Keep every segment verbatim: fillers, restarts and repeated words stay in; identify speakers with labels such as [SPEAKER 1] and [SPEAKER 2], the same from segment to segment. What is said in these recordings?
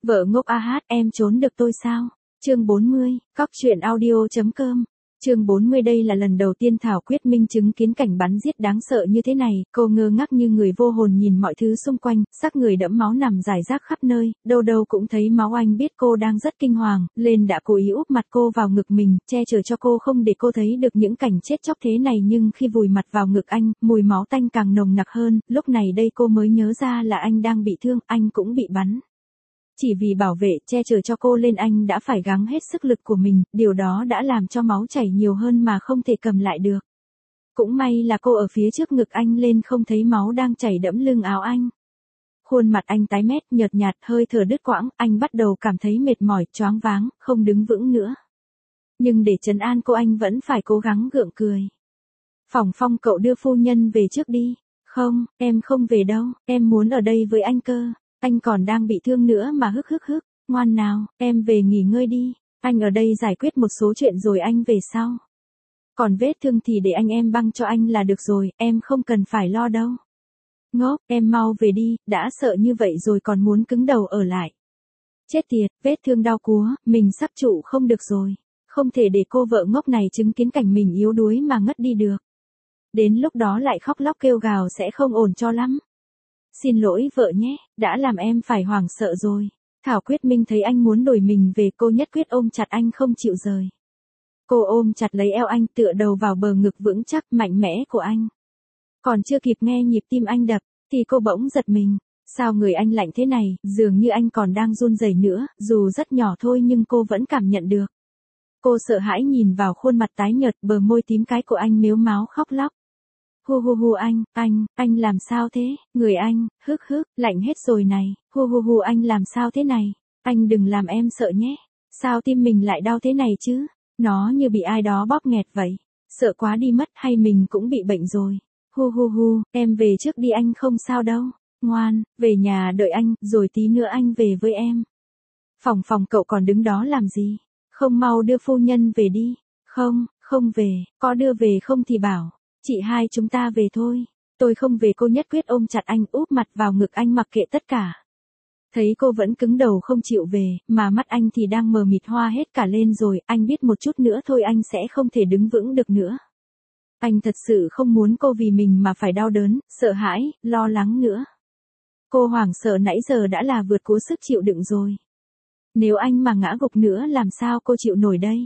[SPEAKER 1] Vợ ngốc a hát, em trốn được tôi sao? Chương bốn mươi, cóc truyện audio.com. Chương bốn mươi đây là lần đầu tiên Thảo Quyết Minh chứng kiến cảnh bắn giết đáng sợ như thế này, cô ngơ ngác như người vô hồn nhìn mọi thứ xung quanh, xác người đẫm máu nằm rải rác khắp nơi, đâu đâu cũng thấy máu. Anh biết cô đang rất kinh hoàng, lên đã cố ý úp mặt cô vào ngực mình, che chở cho cô không để cô thấy được những cảnh chết chóc thế này, nhưng khi vùi mặt vào ngực anh, mùi máu tanh càng nồng nặc hơn, lúc này đây cô mới nhớ ra là anh đang bị thương, anh cũng bị bắn. Chỉ vì bảo vệ, che chở cho cô lên anh đã phải gắng hết sức lực của mình, điều đó đã làm cho máu chảy nhiều hơn mà không thể cầm lại được. Cũng may là cô ở phía trước ngực anh lên không thấy máu đang chảy đẫm lưng áo anh. Khuôn mặt anh tái mét, nhợt nhạt, hơi thở đứt quãng, anh bắt đầu cảm thấy mệt mỏi, choáng váng, không đứng vững nữa. Nhưng để trấn an cô anh vẫn phải cố gắng gượng cười. Phỏng Phong, cậu đưa phu nhân về trước đi. Không, em không về đâu, em muốn ở đây với anh cơ. Anh còn đang bị thương nữa mà, hức hức hức, ngoan nào, em về nghỉ ngơi đi, anh ở đây giải quyết một số chuyện rồi anh về sau. Còn vết thương thì để anh em băng cho anh là được rồi, em không cần phải lo đâu. Ngốc, em mau về đi, đã sợ như vậy rồi còn muốn cứng đầu ở lại. Chết tiệt, vết thương đau cúa, mình sắp trụ không được rồi. Không thể để cô vợ ngốc này chứng kiến cảnh mình yếu đuối mà ngất đi được. Đến lúc đó lại khóc lóc kêu gào sẽ không ổn cho lắm. Xin lỗi vợ nhé, đã làm em phải hoảng sợ rồi. Thảo Quyết Minh thấy anh muốn đuổi mình về, cô nhất quyết ôm chặt anh không chịu rời. Cô ôm chặt lấy eo anh, tựa đầu vào bờ ngực vững chắc, mạnh mẽ của anh. Còn chưa kịp nghe nhịp tim anh đập, thì cô bỗng giật mình. Sao người anh lạnh thế này, dường như anh còn đang run rẩy nữa, dù rất nhỏ thôi nhưng cô vẫn cảm nhận được. Cô sợ hãi nhìn vào khuôn mặt tái nhợt, bờ môi tím cái của anh mếu máo khóc lóc. Hu hu hu anh, anh, anh làm sao thế, người anh, hức hức, lạnh hết rồi này, hu hu hu anh làm sao thế này, anh đừng làm em sợ nhé, sao tim mình lại đau thế này chứ, nó như bị ai đó bóp nghẹt vậy, sợ quá đi mất hay mình cũng bị bệnh rồi, hu hu hu, em về trước đi anh không sao đâu, ngoan, về nhà đợi anh, rồi tí nữa anh về với em. Phỏng Phỏng cậu còn đứng đó làm gì, không mau đưa phu nhân về đi, không, không về, có đưa về không thì bảo. Chị hai chúng ta về thôi. Tôi không về, cô nhất quyết ôm chặt anh, úp mặt vào ngực anh mặc kệ tất cả. Thấy cô vẫn cứng đầu không chịu về, mà mắt anh thì đang mờ mịt hoa hết cả lên rồi, anh biết một chút nữa thôi anh sẽ không thể đứng vững được nữa. Anh thật sự không muốn cô vì mình mà phải đau đớn, sợ hãi, lo lắng nữa. Cô hoảng sợ nãy giờ đã là vượt quá sức chịu đựng rồi. Nếu anh mà ngã gục nữa làm sao cô chịu nổi đây?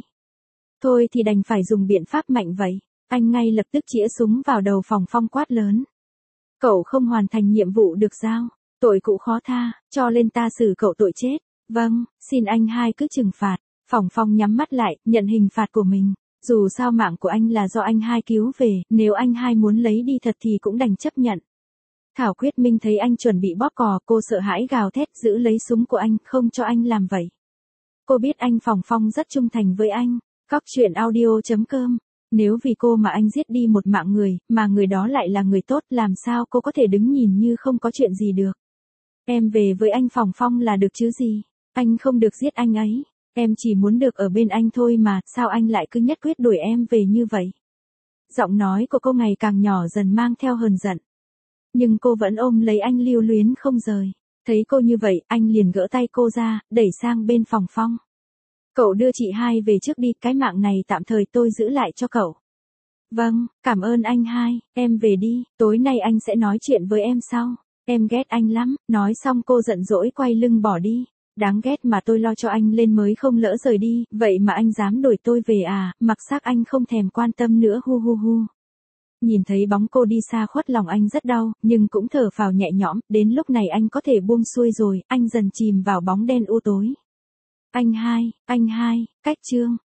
[SPEAKER 1] Thôi thì đành phải dùng biện pháp mạnh vậy. Anh ngay lập tức chĩa súng vào đầu Phỏng Phong quát lớn. Cậu không hoàn thành nhiệm vụ được giao, tội cũ khó tha, cho lên ta xử cậu tội chết. Vâng, xin anh hai cứ trừng phạt. Phỏng Phong nhắm mắt lại, nhận hình phạt của mình. Dù sao mạng của anh là do anh hai cứu về, nếu anh hai muốn lấy đi thật thì cũng đành chấp nhận. Thảo Quyết Minh thấy anh chuẩn bị bóp cò, cô sợ hãi gào thét giữ lấy súng của anh, không cho anh làm vậy. Cô biết anh Phỏng Phong rất trung thành với anh. Cóc truyện audio.com. Nếu vì cô mà anh giết đi một mạng người, mà người đó lại là người tốt, làm sao cô có thể đứng nhìn như không có chuyện gì được. Em về với anh Phỏng Phong là được chứ gì, anh không được giết anh ấy, em chỉ muốn được ở bên anh thôi mà, sao anh lại cứ nhất quyết đuổi em về như vậy. Giọng nói của cô ngày càng nhỏ dần mang theo hờn giận. Nhưng cô vẫn ôm lấy anh lưu luyến không rời, thấy cô như vậy, anh liền gỡ tay cô ra, đẩy sang bên Phỏng Phong. Cậu đưa chị hai về trước đi, cái mạng này tạm thời tôi giữ lại cho cậu. Vâng, cảm ơn anh hai, em về đi, tối nay anh sẽ nói chuyện với em sau. Em ghét anh lắm, nói xong cô giận dỗi quay lưng bỏ đi. Đáng ghét mà tôi lo cho anh lên mới không lỡ rời đi, vậy mà anh dám đuổi tôi về à, mặc xác anh không thèm quan tâm nữa, hu hu hu. Nhìn thấy bóng cô đi xa khuất lòng anh rất đau, nhưng cũng thở phào nhẹ nhõm, đến lúc này anh có thể buông xuôi rồi, anh dần chìm vào bóng đen u tối. Anh hai, anh hai, cách chương.